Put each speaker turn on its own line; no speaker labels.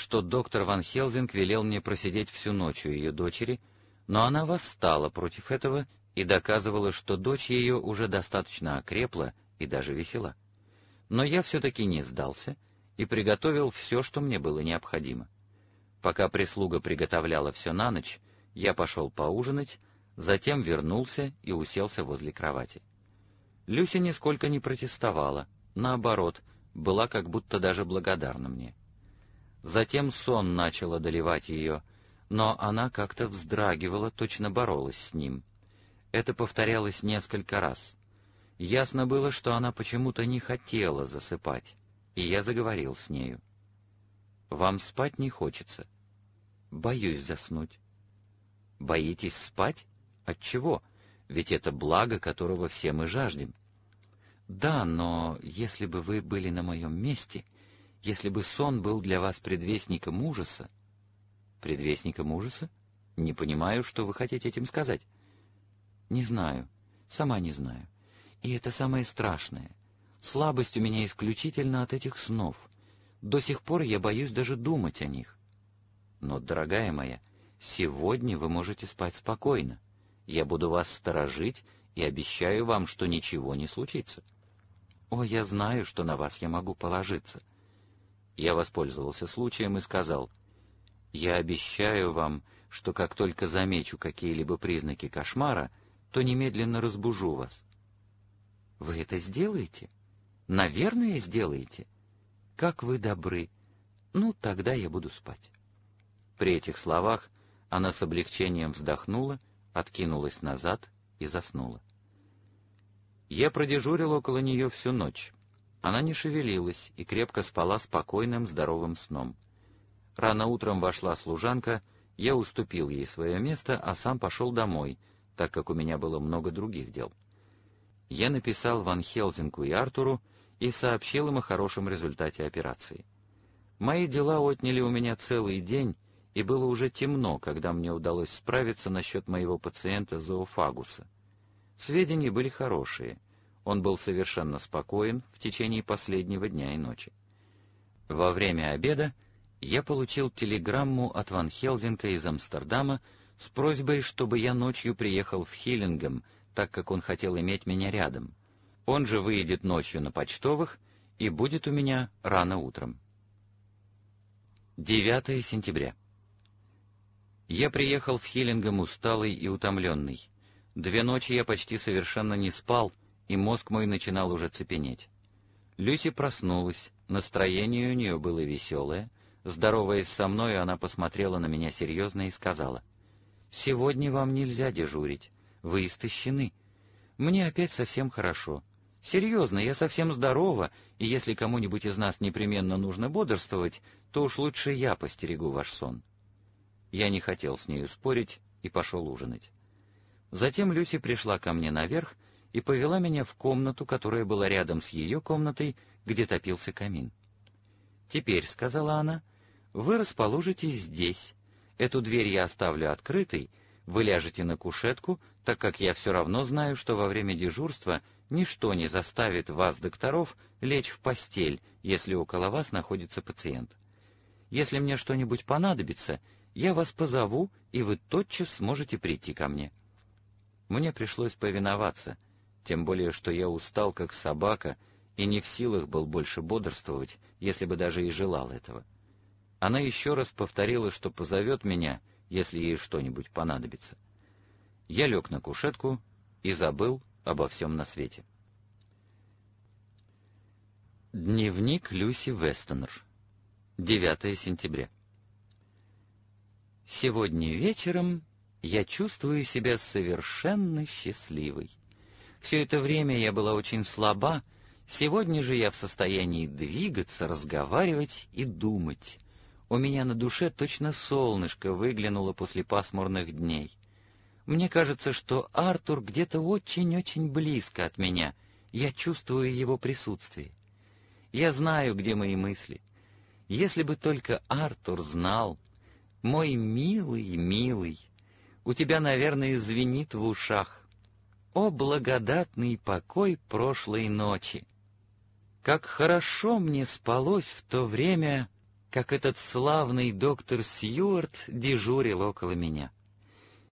что доктор Ван Хелзинг велел мне просидеть всю ночь у ее дочери, но она восстала против этого и доказывала, что дочь ее уже достаточно окрепла и даже весела. Но я все-таки не сдался и приготовил все, что мне было необходимо. Пока прислуга приготовляла все на ночь, я пошел поужинать, затем вернулся и уселся возле кровати. Люся нисколько не протестовала, наоборот, была как будто даже благодарна мне. Затем сон начал одолевать ее, но она как-то вздрагивала, точно боролась с ним. Это повторялось несколько раз. Ясно было, что она почему-то не хотела засыпать, и я заговорил с нею. «Вам спать не хочется?» «Боюсь заснуть». «Боитесь спать? Отчего? Ведь это благо, которого все мы жаждем». «Да, но если бы вы были на моем месте, если бы сон был для вас предвестником ужаса...» «Предвестником ужаса? Не понимаю, что вы хотите этим сказать». «Не знаю, сама не знаю. И это самое страшное. Слабость у меня исключительно от этих снов. До сих пор я боюсь даже думать о них». «Но, дорогая моя, сегодня вы можете спать спокойно. Я буду вас сторожить и обещаю вам, что ничего не случится». «О, я знаю, что на вас я могу положиться». Я воспользовался случаем и сказал: «Я обещаю вам, что как только замечу какие-либо признаки кошмара, то немедленно разбужу вас». «Вы это сделаете? Наверное, сделаете? Как вы добры. Ну, тогда я буду спать». При этих словах она с облегчением вздохнула, откинулась назад и заснула. Я продежурил около нее всю ночь. Она не шевелилась и крепко спала спокойным, здоровым сном. Рано утром вошла служанка, я уступил ей свое место, а сам пошел домой, так как у меня было много других дел. Я написал Ван Хелзингу и Артуру и сообщил им о хорошем результате операции. Мои дела отняли у меня целый день, и было уже темно, когда мне удалось справиться насчет моего пациента зоофагуса. Сведения были хорошие. Он был совершенно спокоен в течение последнего дня и ночи. Во время обеда я получил телеграмму от Ван Хелзинга из Амстердама с просьбой, чтобы я ночью приехал в Хиллингем, так как он хотел иметь меня рядом. Он же выйдет ночью на почтовых и будет у меня рано утром. 9 сентября. Я приехал в Хиллингем усталый и утомленный. 2 ночи я почти совершенно не спал, и мозг мой начинал уже цепенеть. Люси проснулась, настроение у нее было веселое. Здороваясь со мной, она посмотрела на меня серьезно и сказала: «Сегодня вам нельзя дежурить, вы истощены. Мне опять совсем хорошо. Серьезно, я совсем здорова, и если кому-нибудь из нас непременно нужно бодрствовать, то уж лучше я постерегу ваш сон». Я не хотел с нею спорить и пошел ужинать. Затем Люси пришла ко мне наверх и повела меня в комнату, которая была рядом с ее комнатой, где топился камин. «Теперь», — сказала она, — «вы расположитесь здесь. Эту дверь я оставлю открытой, вы ляжете на кушетку, так как я все равно знаю, что во время дежурства ничто не заставит вас, докторов, лечь в постель, если около вас находится пациент. Если мне что-нибудь понадобится, я вас позову, и вы тотчас сможете прийти ко мне». Мне пришлось повиноваться, тем более что я устал как собака и не в силах был больше бодрствовать, если бы даже и желал этого. Она еще раз повторила, что позовет меня, если ей что-нибудь понадобится. Я лег на кушетку и забыл обо всем на свете. Дневник Люси Вестонер. 9 сентября. Сегодня вечером я чувствую себя совершенно счастливой. Все это время я была очень слаба, сегодня же я в состоянии двигаться, разговаривать и думать. У меня на душе точно солнышко выглянуло после пасмурных дней. Мне кажется, что Артур где-то очень-очень близко от меня, я чувствую его присутствие. Я знаю, где мои мысли. Если бы только Артур знал. Мой милый, милый, у тебя, наверное, звенит в ушах. О, благодатный покой прошлой ночи! Как хорошо мне спалось в то время как этот славный доктор Сьюарт дежурил около меня.